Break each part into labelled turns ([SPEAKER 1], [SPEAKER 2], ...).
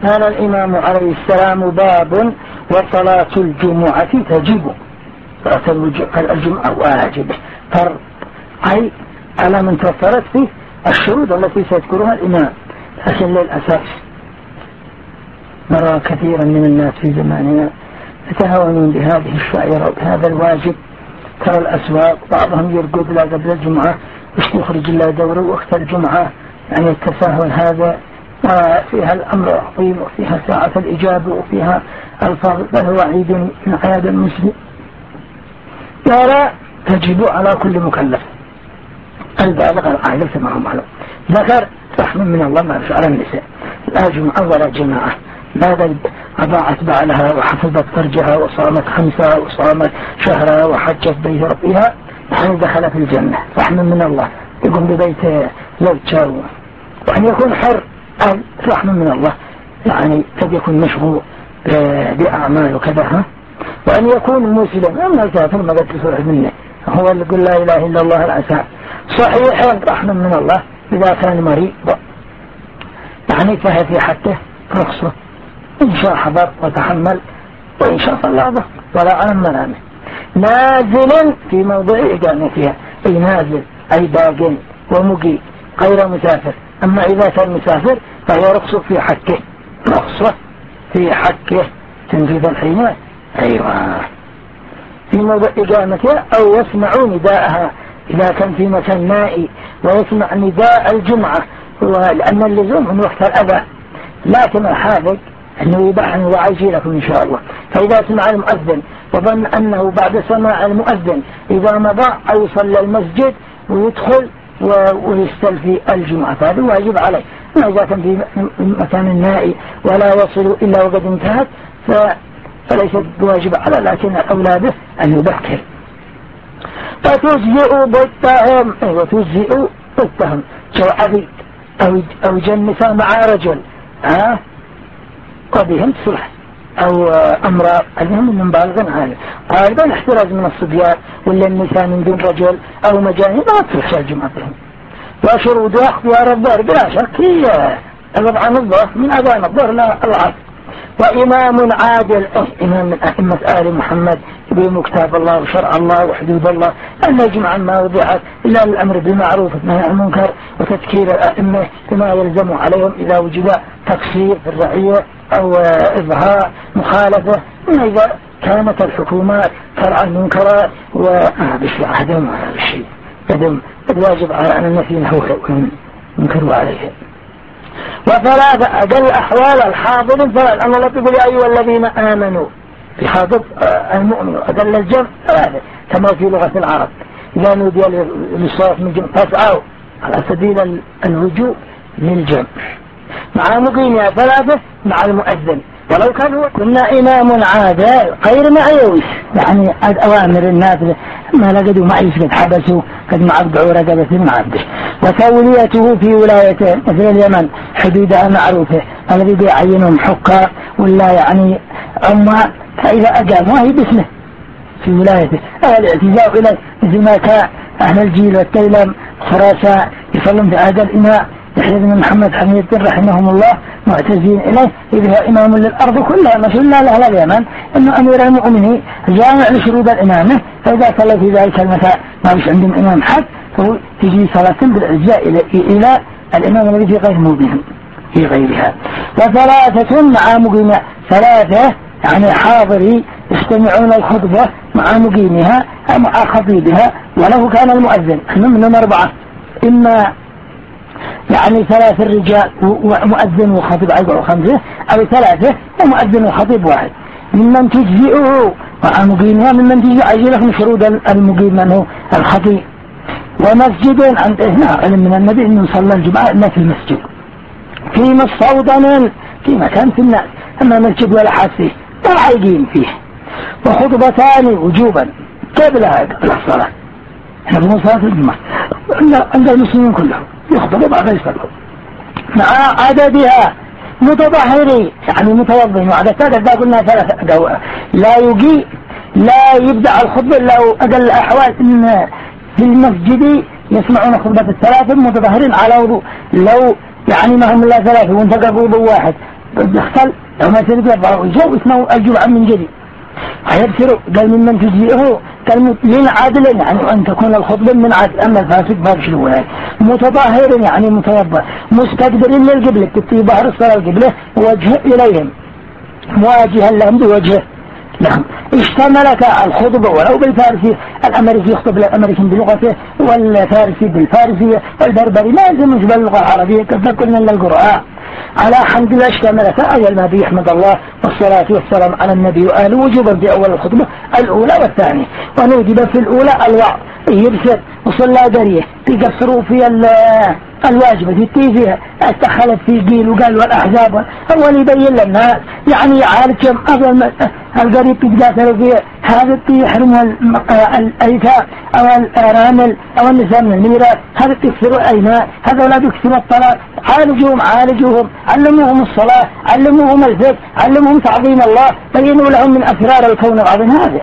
[SPEAKER 1] قال الإمام عليه السلام: باب وصلاة الجمعة تجب. صلاة الجمعة واجبة فرض، أي على من توفرت فيه الشروط التي سيذكرها الإمام. لكن للأسف نرى كثيرا من الناس في زماننا يتهاونون بهذه الشعيرة وبهذا الواجب. ترى الأسواق بعضهم يرقد لا قبل الجمعة وش يخرج الله دوره وقت الجمعة، يعني التساهل هذا وفيها الأمر عظيم وفيها ساعة الإجابة وفيها الفاظ بل وعيد من عياد المسلم. قال: تجب على كل مكلف البالغ العاقل كما هو معلوم. ذكر رحمة من الله ما على النساء لا جمعة ولا جماعة، ماذا أضاعت بعلها وحفظت فرجها وصامت خمسها وصامت شهرها وحجت بيت ربها يعني دخل في الجنة. رحمة من الله يقوم ببيت زوجها، وأن يكون حر رحمة من الله، يعني قد يكون مشغول بأعمال وكذا، وأن يكون مسلم. أما الكافر ما قد تصرح منه، هو اللي يقول لا إله إلا الله العسى. صحيح رحمة من الله إذا كان مريض يعني فهي في حقه رخصة، إن شاء حضر وتحمل وإن شاء صلى ولا على منامه. نازل في موضع إقامتها، أي نازل أي باق ومقي غير مسافر. أما إذا كان مسافر فهي رخصة في حقه، رخصة في حقه تنفيذ الحين. أيوة في موضع إقامتها أو يسمع نداءها إذا كان في مكان نائي ويسمع نداء الجمعة، لأن اللزوم من وقت الأذى، لكن الحاذق أنه يباح وعيجي لكم إن شاء الله. فإذا سمع المؤذن وظن أنه بعد سماع المؤذن إذا مضى أو صلى المسجد ويدخل ويستلفي الجمعة فهذا واجب عليه. ما إذا كان في مكان نائي ولا يصل إلا وقد انتهت فليست بواجب على، لكن الأولى به أن يبكر. وتجزئ ضدهم، وتجزئ ضدهم سواء عبيد أو جنسا مع رجل وبهم صلح أو أمراء أنهم من بالغ عالم. غالبا احتراز من الصبيان ولا النساء من دون رجل أو مجانين ما تصلح الجمعة بهم. وشروطها اختيار الظهر بلا شك هي الوضع الظهر من أذان الظهر لا العصر. وإمام عادل، إمام من أئمة آل محمد يبين كتاب الله وشرع الله وحدود الله، أن الجمعة ما وضعت إلا الأمر بالمعروف والنهي عن المنكر وتذكير الأئمة بما يلزم عليهم إذا وجد تقصير في الرعية أو إظهار مخالفة، إذا كانت الحكومات ترعى المنكرات وبشرع عدم الشيء قدم الواجب على أن النفي نحوه وينكروا عليه. وثلاثة أقل أحوال الحاضر ثلاثة، الله يقول يا أيها الذين آمنوا في حاضر المؤمن. أقل الجمع ثلاثة كما في لغة العرب، إذا نودي للصلاة من الجمع فاسعوا على سبيل الوجوب للجمع. مع مقيمها ثلاثة مع المؤذن ولو كان هو. كنا إمام عادل غير معيوش، يعني أوامر الناس ما لقدوا معيش قد حبسوا قد معبعوا رقبة من عبده. وتوليته في ولايته مثل اليمن حدودها معروفة، الذي بيعينهم حكام ولا يعني عمال، فإذا أقاموا هي باسمه في ولايته. الاعتزاء إليه مثل ما كان أهل الجيل والتيلم خراسان يصلون في هذا الإماء يحيى بن محمد حميد رحمهم الله معتزين إليه، إذ هو إمام للأرض كلها مسؤولنا لأهل اليمن أنه أمير المؤمنين جامع لشروط الإمامة. فإذا صلى في ذلك المكان ما مش عندهم إمام حد فهو تجي صلاة بالعزاء إلى الإمام الذي في غير مبين في غيرها. وثلاثة مع مقيمة، ثلاثة يعني حاضري يستمعون الخطبة مع مقيمها مع خطيبها ولو كان المؤذن. منهم أربعة، إما يعني ثلاث الرجال ومؤذن وخطيب أربعة وخمسة، أو ثلاثة ومؤذن وخطيب واحد. ممن تجزئه مع مقيمها ممن تجزئ عجلهم شروط المقيم منه الخطيب. ومسجد عند علم من النبي أنه صلى الجمعة إلا في المسجد في مصودا في مكان في الناس، أما مسجد ولا حد فيه لا يقيم فيه. وخطبتان وجوبا قبلها الصلاة، احنا في صلاة الجمعة عند المسلمين كلهم يخطبوا بعد يصلوا مع عددها متظاهرين يعني متوضئين. وعدد ذا قلنا ثلاثة لا يجي لا يبدأ الخطبة إلا أقل الأحوال إن في المسجد يسمعون خطبة الثلاثة متظاهرين على وضوء. لو يعني ما هم إلا ثلاثة وانتقى وضوء واحد دخل لو ما تريد يضعوا يجوا اسمه الجمعة من جديد هيبصروا قال ممن تجزئه قال من عدل يعني أن تكون الخطبة من عدل. أما الفاسق بابشلوها متطهر يعني متوضأ مستقبل للقبلة تبتي بحر الصلاة القبلة وجه إليهم مواجها لهم بوجهه لهم. اشتملت الخطبة ولو بالفارسي الأمريكي يخطب للأمريكي بلغته والفارسي بالفارسية والبربري ما يلزمش باللغة العربية كيف قلنا للقراء على حمد الله. اشتملت أي النبي يحمد الله والصلاة والسلام على النبي وآله وجوبا في أول الخطبة الأولى والثانية. ونوجب في الأولى الوعظ يبسط وصلى دريه يقصروا في الواجبة في فيها اتخلت في جيل وقال والأحزاب أول يبين للناس يعني يعالجهم أفضل القريب يتقاتلوا فيه هذا يحرمها الأيتام أو الأرامل أو النساء من الميراث هذا يكسروا الأيمان هذا لا يكسروا الطلاق. عالجوهم علموهم الصلاة علموهم الفقه علموهم تعظيم الله بينوا لهم من أسرار الكون العظيم. هذا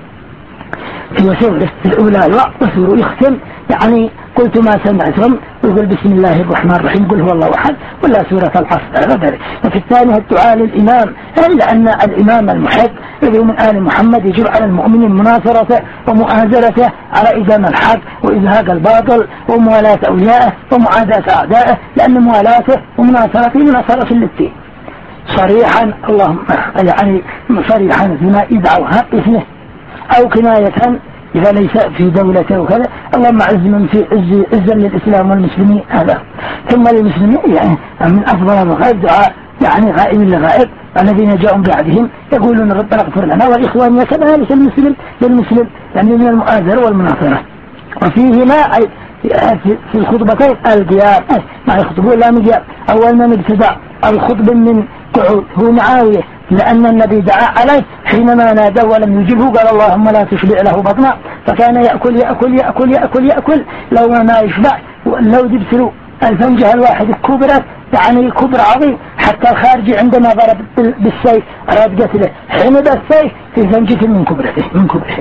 [SPEAKER 1] في وسيلة الأولى الوقت وسوروا يختم يعني قلت ما سمعتم ويقول بسم الله الرحمن الرحيم قل هو الله أحد ولا سورة العصر غدر. وفي الثانية الدعاء للإمام إلا أن الإمام المحب الذي من آل محمد يجب على المؤمنين مناصرته ومؤازرته على إدام الحق وإزهاق الباطل وموالاة أوليائه ومعاداة أعدائه لأن موالاته ومناصرته مناصرة للدين صريحا اللهم يعني صريحا فيما يدعو حق اسمه أو كناية إذا ليس في دولته وكذا اللهم عز من في عزا للإسلام والمسلمين. هذا ثم للمسلمين يعني من أفضل الغائب دعاء يعني غائب لغائب الذين جاءوا بعدهم يقولون ربنا اغفر لنا والإخوان كذلك للمسلم يعني من المؤازرة والمناصرة. وفيهما في الخطبتين القيام ما يخطبون لا من قيام. أول ما ابتدأ الخطب من قعود هو معاوية لأن النبي دعا عليه حينما نادى ولم يجبه قال اللهم لا تشبع له بطنا فكان يأكل يأكل يأكل يأكل يأكل لو ما يشبع لو دبسلوا الفنجة الواحد كبرت يعني كبر عظيم حتى الخارجي عندما ضرب بالسيف أراد قتله حمد السيف في فنجة من كبره.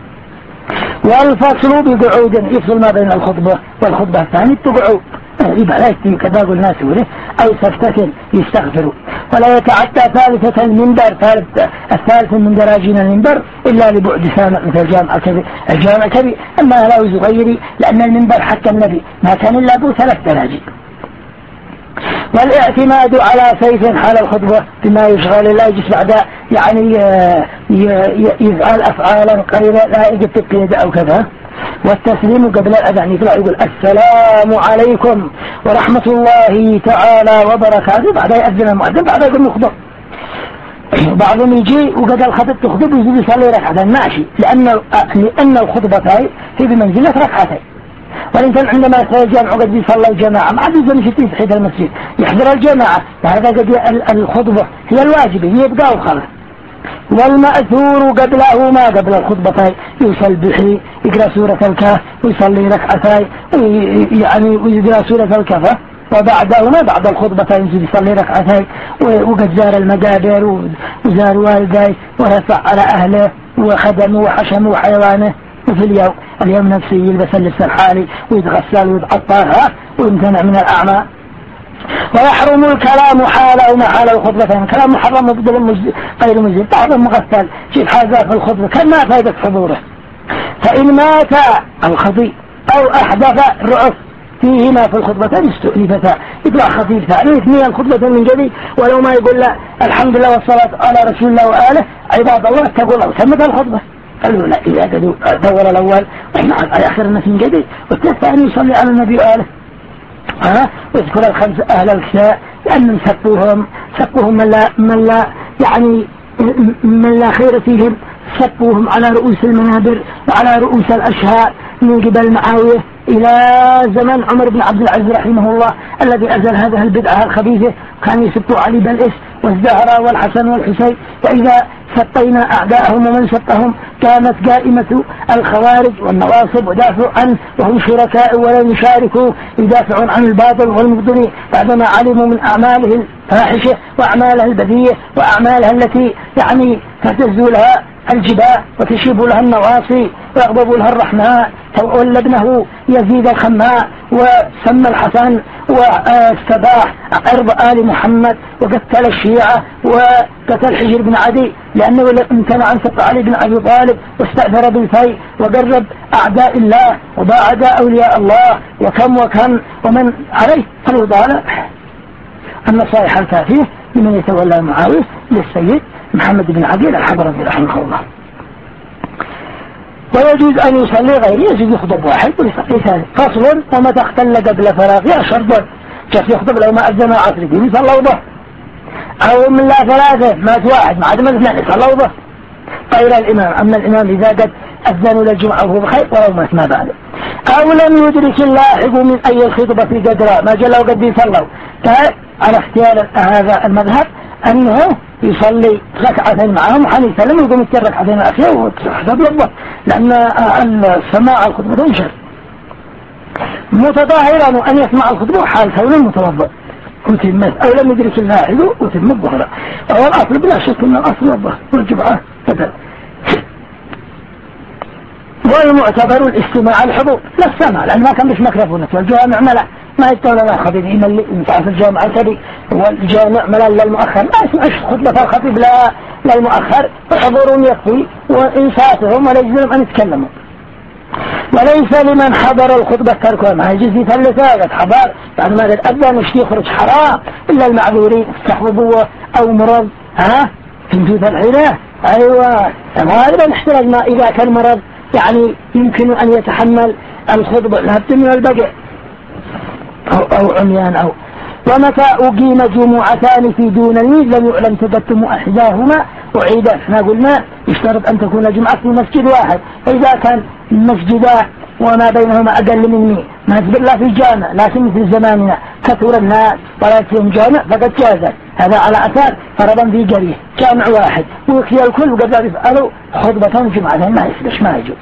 [SPEAKER 1] والفصل بقعود يفصل ما بين الخطبة والخطبة الثانية تقعود يبقى لا يكتب كذا الناس وله أو سفتة يستغفروا ولا يتعدى ثالثة المنبر الثالث من دراجين المنبر إلا لبعد سامع مثل الجامع الكبير. أما لا يزغيري لأن المنبر حتى النبي ما كان إلا ب 3 دراجين. والاعتماد على سيف حال الخطبة بما يشغل لا يجلس بعد يعني يفعل أفعالا قليلة لا يجب تقييد أو كذا. والتسليم قبل الأذان يطلع يقول السلام عليكم ورحمة الله تعالى وبركاته بعد يأذن المؤذن بعد يقول نخطب. بعضهم يجي وقد الخطب تخطب ويجي يصلي ركعتين ماشي لأن الخطبتين هي بمنزلة ركعتين. والإنسان عندما يصلي الجامع وقد يصلي الجماعة ما عاد يزن يشتي في حيث المسجد يحضر الجماعة وهذا قد الخطبة هي الواجبة هي يبقى وخلاص. والمأثور قبله ما قبل الخطبتين يسبح يقرأ سورة الكهف ويصلي ركعتين يعني ويقرأ سورة الكهف وبعدهما بعد الخطبتين يصلي ركعتين وقد زار المقابر وزار والديه ورفع على أهله وخدمه وحشمه وحيوانه. وفي اليوم نفسه يلبس اللبس الحالي ويتغسل ويتعطر ويمتنع من الأعمال. ويحرم الكلام حاله وما حال الخطبتين. كلام محرم مبدل غير مجزي بعض مغفل شيء هذا في الخطبة كان ما فائدة حضوره. فإن مات الخطيب أو أحدث الرؤوس فيهما في الخطبتين استؤنفتا يطلع خطيب ثاني يثني الخطبة من جديد ولو ما يقول لا الحمد لله والصلاة على رسول الله وآله عباد الله تقول له سمت الخطبة قالوا لا إذا دور الأول وإحنا على آخر الناس من جديد والثاني يصلي على النبي وآله واذكر الخمس أهل الكساء لأنهم سبوهم من لا يعني من لا خير فيهم سبوهم على رؤوس المنابر وعلى رؤوس الأشهاء من قبل معاوية إلى زمن عمر بن عبد العزيز رحمه الله الذي أزل هذه البدعة الخبيثة كان يسبوا علي بن الإس والزهراء والحسن والحسين. فإذا سطينا أعداءهم ومن سطهم كانت قائمة الخوارج والنواصب ودافعوا عنه وهم شركاء ولن يشاركوا يدافعون عن الباطل والمبطل بعدما علموا من أعماله الفاحشة وأعماله البذية وأعمالها التي يعني تهتز لها الجباه وتشيب لها النواصي ويغضب لها الرحماء، وولدنه يزيد الخماء، وسمى الحسن واستباح عرض آل محمد، وقتل الشيعة وقتل حجر بن عدي لأنه امتنع عن سب علي بن أبي طالب، واستأثر بالفيء، وقرب أعداء الله وباعد أولياء الله، وكم ومن عليه فالوضالة النصائح الكافية لمن يتولى معاوية للسيد محمد بن عقيل الحضرمي رحمه الله. ويجوز أن يصلي غير يجوز يخطب واحد ويصلي ثاني. فصل: ومتى اختل قبل فراغها شرط، جالس يخطب لو ما أذن عصر يصلوا به، أو من لا ثلاثة مات واحد ما عدم اثنين يصلوا به غير الإمام. أما الإمام إذا قد أذنوا للجمعة وهو بخير ولو مات ما بعده، أو لم يدرك اللاحق من أي الخطبة في قدرها ما جلوا قد يصلوا. على اختيار هذا المذهب أنه يصلي ركعتين معهم حنيفة لم يقوم يتر ركعتين الأخير وتحسب للظهر، لأن السماع الخطبة انشر متظاهرا أن يسمع الخطبة حال كونه متوضئ وتمت، أو لم يدرك اللاحق وتم الظهر. وهو الأصل بلا شك أن الأصل الظهر والجمعة كذا. والمعتبر الاستماع الحضور لا السمع، لأن ما كان مش مكرفونة والجامع ملأ ما يتولى لا خطيب إما اللي ينفع في الجامع الكبير والجامع ملأ للمؤخر ما يسمعش خطبة الخطيب لا للمؤخر، فحضورهم يكفي وإنصاتهم ولا يجزم أن يتكلموا. وليس لمن حضر الخطبة تركها، ما يجوز يثلثها حضر بعد ما قد أذن وش يخرج حرام إلا المعذورين استحببوه أو مرض تنفيذ العلاج. أيوة هذا نحتاج ما إذا كان مرض يعني يمكن أن يتحمل الخطبة لا من البقع أو عميان أو. ومتى أقيم جمعتان في دون الميز لم يعلم تقدم أحداهما أعيدا. احنا قلنا يشترط أن تكون جمعة في مسجد واحد، فإذا كان مسجدا وما بينهما أقل من 100 ما تبقى لا في الجامع، لكن مثل زماننا كثر الناس ولا فيهم جامع فقد جاز هذا على أساس فرضا في قرية جامع واحد ويكفي الكل وقد يفعلوا خطبة جمعتين ما يفلش ما يجوز.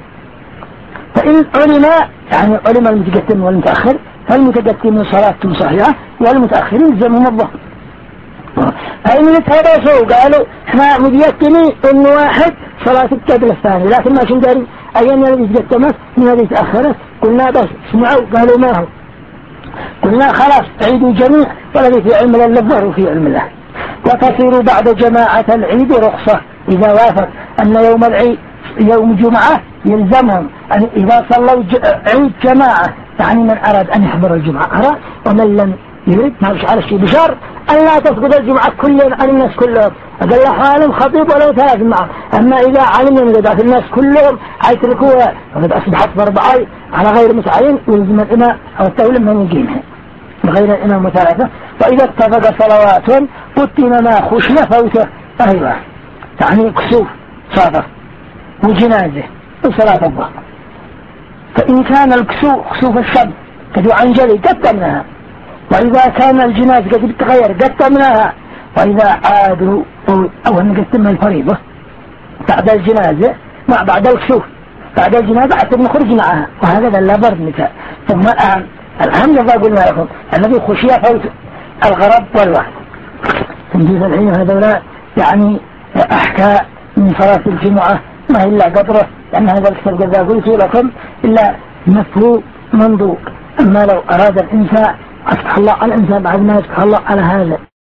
[SPEAKER 1] فإن علم يعني علم المتقدم والمتأخر فالمتقدم صلاة صحيحة والمتأخرين يلزمهم الظهر. فإن يتهدسوا قالوا احنا متيقنين إن واحد صلاة قبل الثاني لكن ما شندري أيام الذي تقدمت من الذي تأخرت. قلنا بس اسمعوا قالوا ما هو، قلنا خلاص عيدوا جميع والذي في علم الله الظهر وفي علم الله. وتصير بعد جماعة العيد رخصة إذا وافق أن يوم العيد يوم جمعة يلزمهم أن إذا صلوا عيد جماعة يعني من أراد أن يحضر الجمعة أراد، ومن لم يريد ما مش على شيء بشر أن لا تسقط الجمعة كلهم عن الناس كلهم. أقول له حالم خطيب ولو 3 معه. أما إذا علمنا من قدرة الناس كلهم حيتركوها وقد أصبحت ضربعي على غير متعين ويلزم الإمام أو التولى من يقيمها بغير الإمام متعرفة. وإذا اتفق صلوات قتم ما خشي فوته. أيوة يعني كسوف صادر وجنازة وصلاة الظهر. فإن كان كسوف الشب قد عنجلي قدمناها، وإذا كان الجناز قد تغير قدمناها، وإذا عادوا أو نقدمها الفريضة بعد الجنازة مع بعد الكسوف بعد الجنازة حتى نخرج معها وهكذا لا برد مثال. ثم الأهم يضع قلنا لكم الذي خشي فوت الغرب والوحد. تنجيز الحين هذولا يعني أحكاء من صلاة الجمعة ما إلا قدره، لأن هذا الكتاب قد قلت لكم إلا مفهوم منظور. أما لو أراد الإنسان أفتح الله على الإنسان بعد ما يفتح الله على هذا